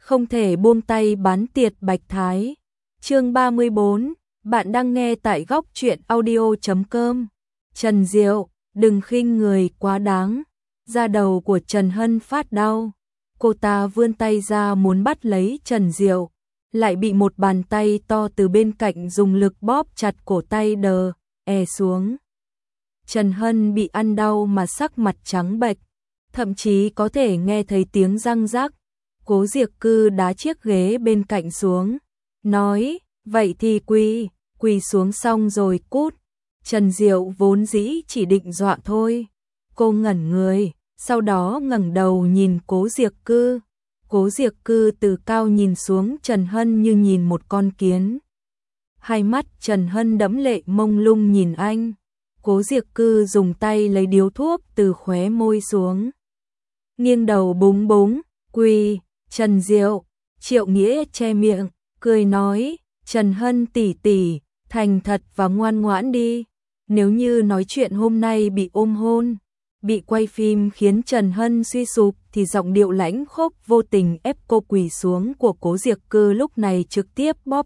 không thể buông tay bán tiệt Bạch Thái. Chương 34, bạn đang nghe tại góc truyện audio.com. Trần Diệu, đừng khinh người quá đáng. Da đầu của Trần Hân phát đau. Cô ta vươn tay ra muốn bắt lấy Trần Diệu, lại bị một bàn tay to từ bên cạnh dùng lực bóp chặt cổ tay xuống. Trần Hân bị ăn đau mà sắc mặt trắng bệch, thậm chí có thể nghe thấy tiếng răng rắc. Cố Diệc Cư đá chiếc ghế bên cạnh xuống, nói, vậy thì quỳ xuống xong rồi cút. Trần Diệu vốn dĩ chỉ định dọa thôi. Cô ngẩn người, sau đó ngẩng đầu nhìn Cố Diệc Cư. Cố Diệc Cư từ cao nhìn xuống Trần Hân như nhìn một con kiến. Hai mắt Trần Hân đẫm lệ mông lung nhìn anh. Cố Diệc Cư dùng tay lấy điếu thuốc từ khóe môi xuống. Nghiêng đầu búng búng, quỳ. Trần Diệu, Triệu Nghĩa che miệng, cười nói, Trần Hân tỷ tỷ, thành thật và ngoan ngoãn đi. Nếu như nói chuyện hôm nay bị ôm hôn, bị quay phim khiến Trần Hân suy sụp thì giọng điệu lãnh khốc vô tình ép cô quỳ xuống của Cố Diệc Cư lúc này trực tiếp bóp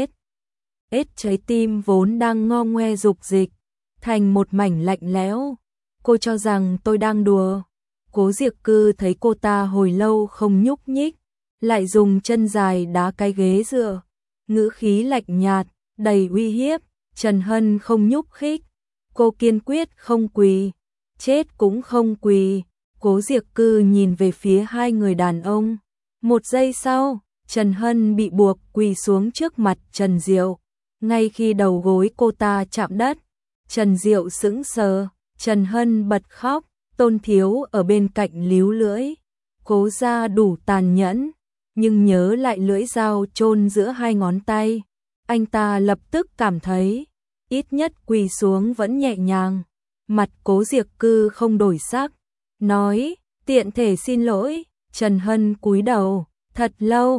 trái tim vốn đang ngo ngoe dục dịch thành một mảnh lạnh lẽo. Cô cho rằng tôi đang đùa. Cố Diệc Cư thấy cô ta hồi lâu không nhúc nhích, lại dùng chân dài đá cái ghế dựa, ngữ khí lạnh nhạt, đầy uy hiếp. Trần Hân không nhúc nhích, cô kiên quyết không quỳ, chết cũng không quỳ. Cố Diệc Cư nhìn về phía hai người đàn ông. Một giây sau, Trần Hân bị buộc quỳ xuống trước mặt Trần Diệu. Ngay khi đầu gối cô ta chạm đất, Trần Diệu sững sờ, Trần Hân bật khóc. Tôn Thiếu ở bên cạnh líu lưỡi, Cố gia đủ tàn nhẫn, nhưng nhớ lại lưỡi dao chôn giữa hai ngón tay, anh ta lập tức cảm thấy, ít nhất quỳ xuống vẫn nhẹ nhàng. Mặt Cố Diệc Cư không đổi sắc, nói, tiện thể xin lỗi. Trần Hân cúi đầu, thật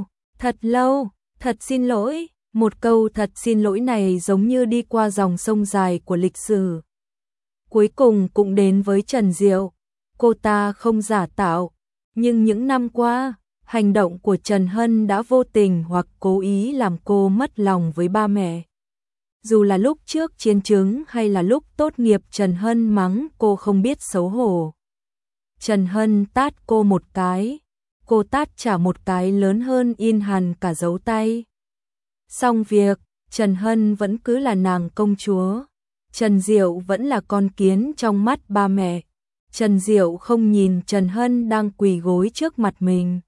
lâu, thật xin lỗi. Một câu thật xin lỗi này giống như đi qua dòng sông dài của lịch sử. Cuối cùng cũng đến với Trần Diệu. Cô ta không giả tạo, nhưng những năm qua, hành động của Trần Hân đã vô tình hoặc cố ý làm cô mất lòng với ba mẹ. Dù là lúc trước chiến chứng hay là lúc tốt nghiệp, Trần Hân mắng cô không biết xấu hổ. Trần Hân tát cô một cái, cô tát trả một cái lớn hơn in hẳn cả dấu tay. Xong việc, Trần Hân vẫn cứ là nàng công chúa. Trần Diệu vẫn là con kiến trong mắt ba mẹ. Trần Diệu không nhìn Trần Hân đang quỳ gối trước mặt mình.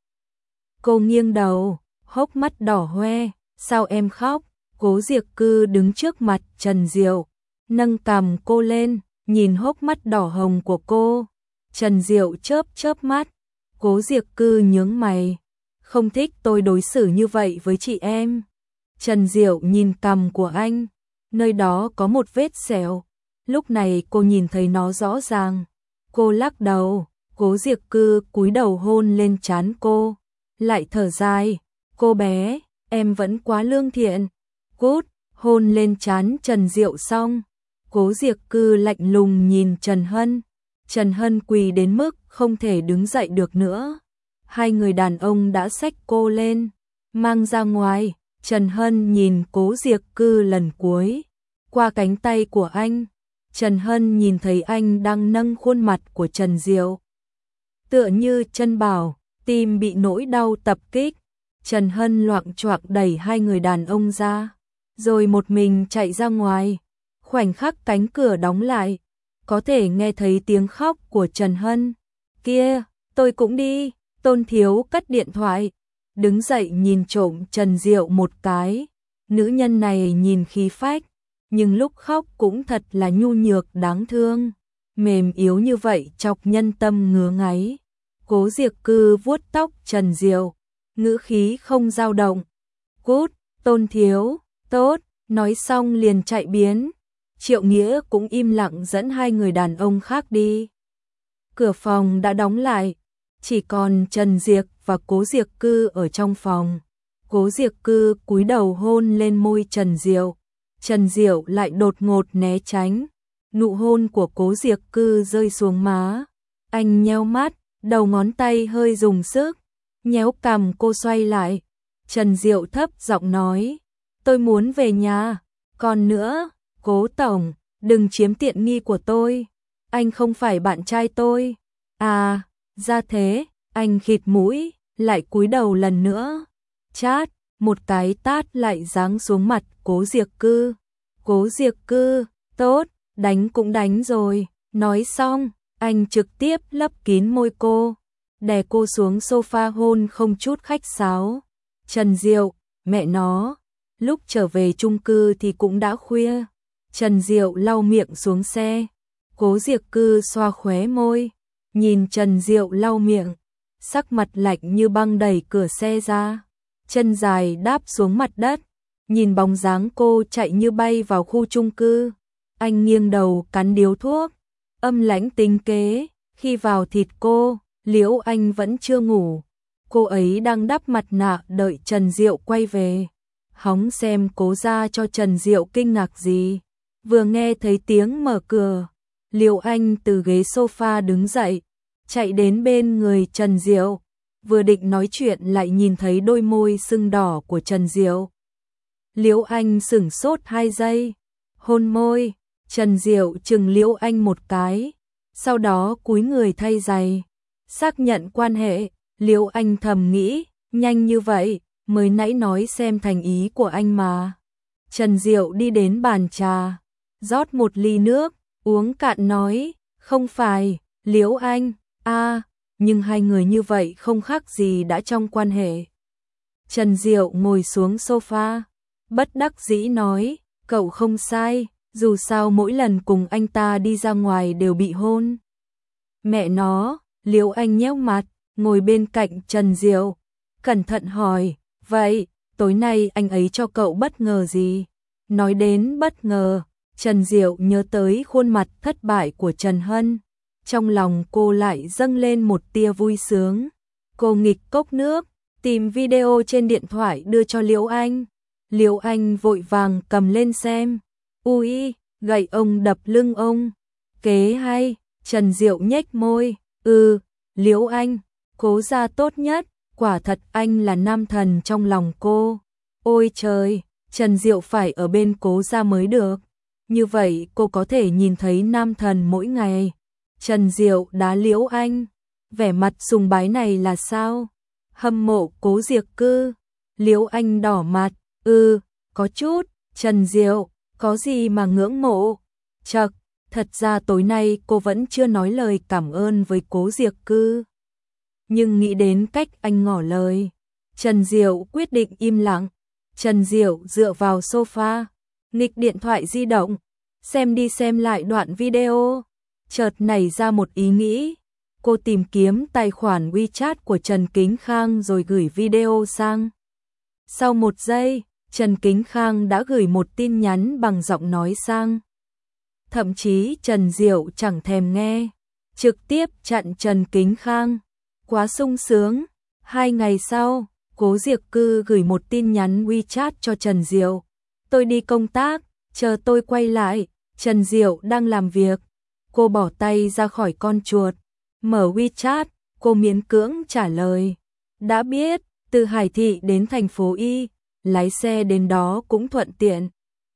Cô nghiêng đầu, hốc mắt đỏ hoe, sao em khóc? Cố Diệc Cư đứng trước mặt Trần Diệu, nâng cằm cô lên, nhìn hốc mắt đỏ hồng của cô. Trần Diệu chớp mắt, Cố Diệc Cư nhướng mày, không thích tôi đối xử như vậy với chị em. Trần Diệu nhìn cằm của anh, nơi đó có một vết sẹo, lúc này cô nhìn thấy nó rõ ràng. Cô lắc đầu, Cố Diệc Cư cúi đầu hôn lên trán cô, lại thở dài, cô bé, em vẫn quá lương thiện. Cút, hôn lên trán Trần Diệu xong, Cố Diệc Cư lạnh lùng nhìn Trần Hân. Trần Hân quỳ đến mức không thể đứng dậy được nữa. Hai người đàn ông đã xách cô lên, mang ra ngoài. Trần Hân nhìn Cố Diệc Cư lần cuối, qua cánh tay của anh. Trần Hân nhìn thấy anh đang nâng khuôn mặt của Trần Diệu. Tựa như chân bảo, tim bị nỗi đau tập kích. Trần Hân loạng choạng đẩy hai người đàn ông ra, rồi một mình chạy ra ngoài. Khoảnh khắc cánh cửa đóng lại, có thể nghe thấy tiếng khóc của Trần Hân. Kia, tôi cũng đi. Tôn Thiếu cất điện thoại, đứng dậy nhìn trộm Trần Diệu một cái. Nữ nhân này nhìn khí phách, nhưng lúc khóc cũng thật là nhu nhược đáng thương. Mềm yếu như vậy chọc nhân tâm ngứa ngáy. Cố Diệc Cư vuốt tóc Trần Diệu, ngữ khí không dao động. Cút, Tôn Thiếu, tốt, nói xong liền chạy biến. Triệu Nghĩa cũng im lặng dẫn hai người đàn ông khác đi. Cửa phòng đã đóng lại, chỉ còn Trần Diệc và Cố Diệc Cư ở trong phòng. Cố Diệc Cư cúi đầu hôn lên môi Trần Diệu. Trần Diệu lại đột ngột né tránh. Nụ hôn của Cố Diệc Cư rơi xuống má. Anh nheo mắt, đầu ngón tay hơi dùng sức. Nhéo cằm cô xoay lại. Trần Diệu thấp giọng nói, tôi muốn về nhà. Còn nữa, Cố tổng, đừng chiếm tiện nghi của tôi. Anh không phải bạn trai tôi. À, ra thế, anh khịt mũi, lại cúi đầu lần nữa. Chát, một cái tát lại giáng xuống mặt Cố Diệc Cư. Cố Diệc Cư, tốt, đánh cũng đánh rồi. Nói xong, anh trực tiếp lấp kín môi cô, đè cô xuống sofa hôn không chút khách sáo. Trần Diệu, mẹ nó, lúc trở về chung cư thì cũng đã khuya. Trần Diệu lau miệng xuống xe. Cố Diệc Cư xoa khóe môi, nhìn Trần Diệu lau miệng, sắc mặt lạnh như băng đẩy cửa xe ra, chân dài đáp xuống mặt đất, nhìn bóng dáng cô chạy như bay vào khu chung cư. Anh nghiêng đầu cắn điếu thuốc, âm lãnh tính kế, khi vào thịt cô, Liễu Anh vẫn chưa ngủ. Cô ấy đang đắp mặt nạ đợi Trần Diệu quay về. Hóng xem Cố ra cho Trần Diệu kinh ngạc gì. Vừa nghe thấy tiếng mở cửa, Liễu Anh từ ghế sofa đứng dậy, chạy đến bên người Trần Diệu. Vừa định nói chuyện lại nhìn thấy đôi môi sưng đỏ của Trần Diệu. Liễu Anh sửng sốt 2 giây, hôn môi. Trần Diệu chừng Liễu Anh một cái, sau đó cúi người thay giày, xác nhận quan hệ. Liễu Anh thầm nghĩ, nhanh như vậy, mới nãy nói xem thành ý của anh mà. Trần Diệu đi đến bàn trà, rót một ly nước, uống cạn nói, không phải, Liễu Anh, nhưng hai người như vậy không khác gì đã trong quan hệ. Trần Diệu ngồi xuống sofa, bất đắc dĩ nói, cậu không sai, dù sao mỗi lần cùng anh ta đi ra ngoài đều bị hôn. Mẹ nó, Liễu Anh nhéo mặt, ngồi bên cạnh Trần Diệu, cẩn thận hỏi, vậy, tối nay anh ấy cho cậu bất ngờ gì? Nói đến bất ngờ, Trần Diệu nhớ tới khuôn mặt thất bại của Trần Hân. Trong lòng cô lại dâng lên một tia vui sướng. Cô nghịch cốc nước, tìm video trên điện thoại đưa cho Liễu Anh. Liễu Anh vội vàng cầm lên xem. Ui, gậy ông đập lưng ông. Kế hay, Trần Diệu nhếch môi. Liễu Anh, Cố gia tốt nhất, quả thật anh là nam thần trong lòng cô. Ôi trời, Trần Diệu phải ở bên Cố gia mới được. Như vậy cô có thể nhìn thấy nam thần mỗi ngày. Trần Diệu đá Liễu Anh. Vẻ mặt sùng bái này là sao? Hâm mộ Cố Diệc Cư. Liễu Anh đỏ mặt. Có chút. Trần Diệu, có gì mà ngưỡng mộ? Chậc, thật ra tối nay cô vẫn chưa nói lời cảm ơn với Cố Diệc Cư. Nhưng nghĩ đến cách anh ngỏ lời, Trần Diệu quyết định im lặng. Trần Diệu dựa vào sofa, nghịch điện thoại di động, xem đi xem lại đoạn video. Chợt nảy ra một ý nghĩ, cô tìm kiếm tài khoản WeChat của Trần Kính Khang rồi gửi video sang. Sau 1 giây, Trần Kính Khang đã gửi một tin nhắn bằng giọng nói sang. Thậm chí Trần Diệu chẳng thèm nghe, trực tiếp chặn Trần Kính Khang. Quá sung sướng. 2 ngày sau, Cố Diệc Cư gửi một tin nhắn WeChat cho Trần Diệu. Tôi đi công tác, chờ tôi quay lại. Trần Diệu đang làm việc. Cô bỏ tay ra khỏi con chuột, mở WeChat, cô miễn cưỡng trả lời. Đã biết, từ Hải Thị đến thành phố Y, lái xe đến đó cũng thuận tiện.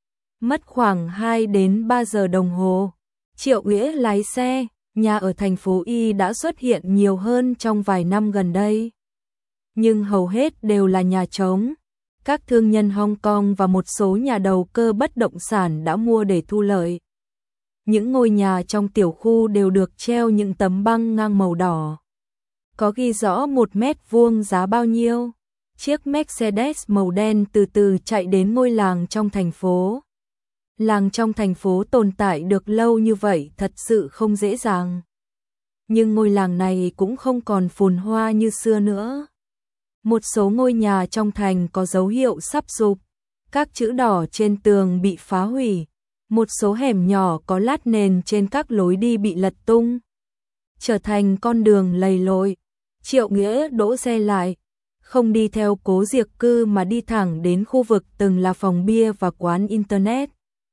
Mất khoảng 2 đến 3 giờ đồng hồ. Triệu Nghĩa lái xe, nhà ở thành phố Y đã xuất hiện nhiều hơn trong vài năm gần đây. Nhưng hầu hết đều là nhà trống. Các thương nhân Hong Kong và một số nhà đầu cơ bất động sản đã mua để thu lợi. Những ngôi nhà trong tiểu khu đều được treo những tấm băng ngang màu đỏ. Có ghi rõ 1 mét vuông giá bao nhiêu. Chiếc Mercedes màu đen từ từ chạy đến ngôi làng trong thành phố. Làng trong thành phố tồn tại được lâu như vậy thật sự không dễ dàng. Nhưng ngôi làng này cũng không còn phồn hoa như xưa nữa. Một số ngôi nhà trong thành có dấu hiệu sắp sụp. Các chữ đỏ trên tường bị phá hủy. Một số hẻm nhỏ có lát nền trên các lối đi bị lật tung, trở thành con đường lầy lội. Triệu Nghĩa đỗ xe lại, không đi theo Cố Diệc Cư mà đi thẳng đến khu vực từng là phòng bia và quán internet.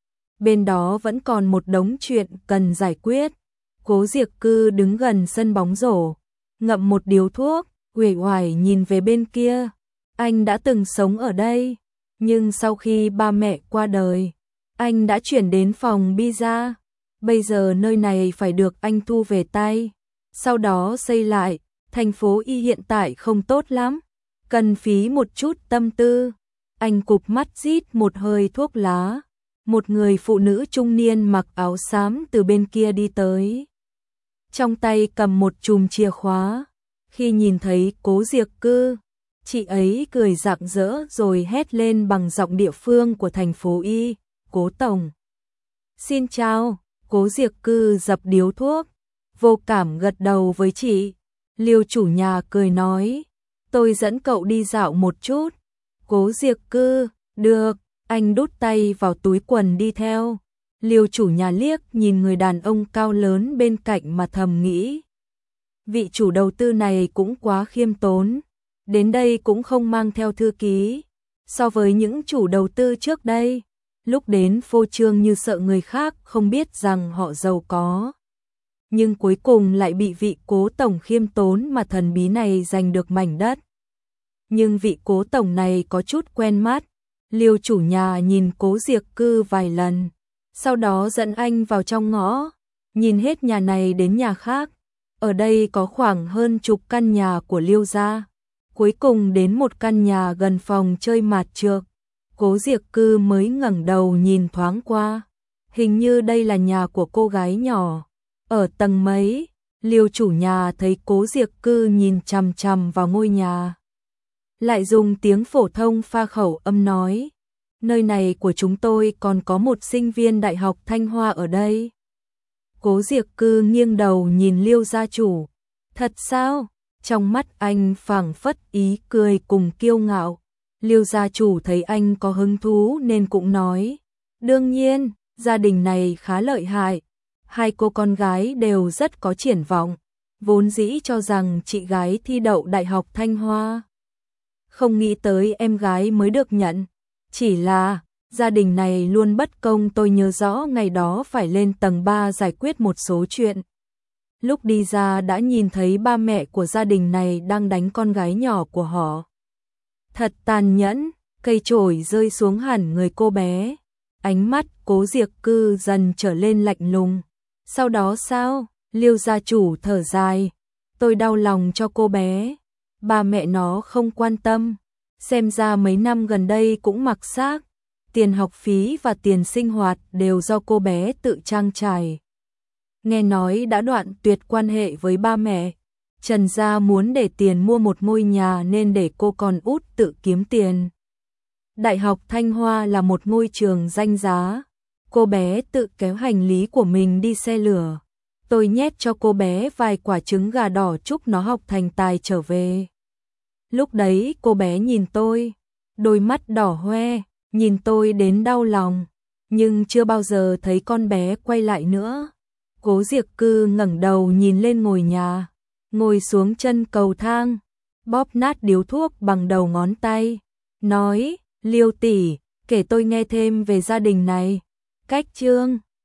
Bên đó vẫn còn một đống chuyện cần giải quyết. Cố Diệc Cư đứng gần sân bóng rổ, ngậm một điếu thuốc, uể oải nhìn về bên kia. Anh đã từng sống ở đây, nhưng sau khi ba mẹ qua đời, anh đã chuyển đến phòng pizza. Bây giờ nơi này phải được anh thu về tay, sau đó xây lại. Thành phố Y hiện tại không tốt lắm, cần phí một chút tâm tư. Anh cụp mắt rít một hơi thuốc lá. Một người phụ nữ trung niên mặc áo xám từ bên kia đi tới, trong tay cầm một chùm chìa khóa. Khi nhìn thấy Cố Diệc Cư, chị ấy cười rạng rỡ rồi hét lên bằng giọng địa phương của thành phố Y, "Cố tổng." "Xin chào." Cố Diệc Cư dập điếu thuốc, vô cảm gật đầu với chị. Liêu chủ nhà cười nói, "Tôi dẫn cậu đi dạo một chút." Cố Diệc Cư, "Được." Anh đút tay vào túi quần đi theo. Liêu chủ nhà liếc nhìn người đàn ông cao lớn bên cạnh mà thầm nghĩ, vị chủ đầu tư này cũng quá khiêm tốn, đến đây cũng không mang theo thư ký. So với những chủ đầu tư trước đây, lúc đến phô trương như sợ người khác không biết rằng họ giàu có, nhưng cuối cùng lại bị vị Cố tổng khiêm tốn mà thần bí này giành được mảnh đất. Nhưng vị Cố tổng này có chút quen mắt. Liêu chủ nhà nhìn Cố Diệc Cư vài lần, sau đó dẫn anh vào trong ngõ, nhìn hết nhà này đến nhà khác. Ở đây có khoảng hơn chục căn nhà của Liêu gia. Cuối cùng đến một căn nhà gần phòng chơi mạt trược. Cố Diệc Cư mới ngẩng đầu nhìn thoáng qua. Hình như đây là nhà của cô gái nhỏ. Ở tầng mấy? Liêu chủ nhà thấy Cố Diệc Cư nhìn chằm chằm vào ngôi nhà, lại dùng tiếng phổ thông pha khẩu âm nói, "Nơi này của chúng tôi còn có một sinh viên Đại học Thanh Hoa ở đây." Cố Diệc Cư nghiêng đầu nhìn Liêu gia chủ. "Thật sao?" Trong mắt anh phảng phất ý cười cùng kiêu ngạo. Liêu gia chủ thấy anh có hứng thú nên cũng nói, "Đương nhiên, gia đình này khá lợi hại. Hai cô con gái đều rất có triển vọng. Vốn dĩ cho rằng chị gái thi đậu Đại học Thanh Hoa, không nghĩ tới em gái mới được nhận. Chỉ là, gia đình này luôn bất công, tôi nhớ rõ ngày đó phải lên tầng 3 giải quyết một số chuyện. Lúc đi ra đã nhìn thấy ba mẹ của gia đình này đang đánh con gái nhỏ của họ. Thật tàn nhẫn." Cây chổi rơi xuống hẳn người cô bé. Ánh mắt Cố Diệc Cư dần trở lên lạnh lùng. "Sau đó sao?" Liêu gia chủ thở dài, "Tôi đau lòng cho cô bé. Ba mẹ nó không quan tâm. Xem ra mấy năm gần đây cũng mặc xác. Tiền học phí và tiền sinh hoạt đều do cô bé tự trang trải. Nghe nói đã đoạn tuyệt quan hệ với ba mẹ. Trần gia muốn để tiền mua một ngôi nhà nên để cô con út tự kiếm tiền. Đại học Thanh Hoa là một ngôi trường danh giá. Cô bé tự kéo hành lý của mình đi xe lửa. Tôi nhét cho cô bé vài quả trứng gà đỏ chúc nó học thành tài trở về. Lúc đấy cô bé nhìn tôi, đôi mắt đỏ hoe, nhìn tôi đến đau lòng, nhưng chưa bao giờ thấy con bé quay lại nữa." Cố Diệc Cư ngẩng đầu nhìn lên ngôi nhà, ngồi xuống chân cầu thang, bóp nát điếu thuốc bằng đầu ngón tay, nói, "Liêu tỷ, kể tôi nghe thêm về gia đình này." Cách chương